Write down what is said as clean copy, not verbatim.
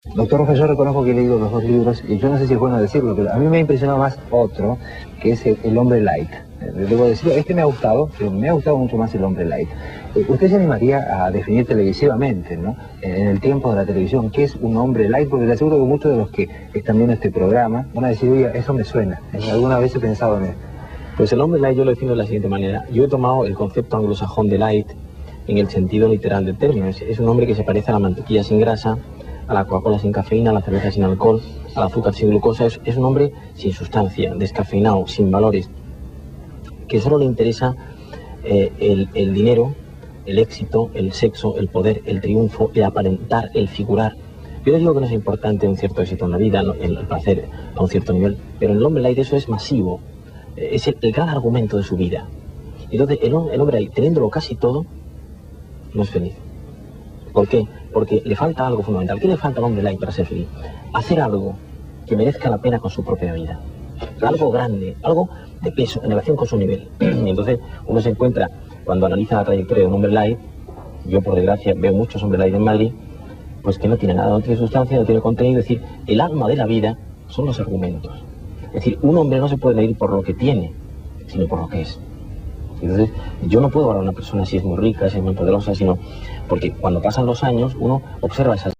Doctor Rojas, yo reconozco que he leído los dos libros y yo no sé si es bueno decirlo, pero a mí me ha impresionado más otro, que es El hombre light. Debo decirlo, este me ha gustado, pero me ha gustado mucho más El hombre light. Usted se animaría a definir televisivamente, ¿no? En el tiempo de la televisión, ¿qué es un hombre light? Porque le aseguro que muchos de los que están viendo este programa van a decir, oye, eso me suena. Alguna vez he pensado en esto. Pues el hombre light yo lo defino de la siguiente manera. Yo he tomado el concepto anglosajón de light en el sentido literal del término. Es un hombre que se parece a la mantequilla sin grasa, a la Coca-Cola sin cafeína, a la cerveza sin alcohol, al azúcar sin glucosa. Es un hombre sin sustancia, descafeinado, sin valores, que solo le interesa el dinero, el éxito, el sexo, el poder, el triunfo, el aparentar, el figurar. Yo les digo que no es importante un cierto éxito en la vida, el placer a un cierto nivel, pero en el hombre light eso es masivo, es el gran argumento de su vida. Entonces el hombre light, teniéndolo casi todo, no es feliz. ¿Por qué? Porque le falta algo fundamental. ¿Qué le falta al hombre light para ser feliz? Hacer algo que merezca la pena con su propia vida. Algo grande, algo de peso en relación con su nivel. Y entonces uno se encuentra, cuando analiza la trayectoria de un hombre light, yo por desgracia veo muchos hombres light en Madrid, pues que no tiene nada, no tiene sustancia, no tiene contenido. Es decir, el alma de la vida son los argumentos. Es decir, un hombre no se puede medir por lo que tiene, sino por lo que es. Entonces, yo no puedo hablar a una persona si es muy rica, si es muy poderosa, sino porque cuando pasan los años uno observa esas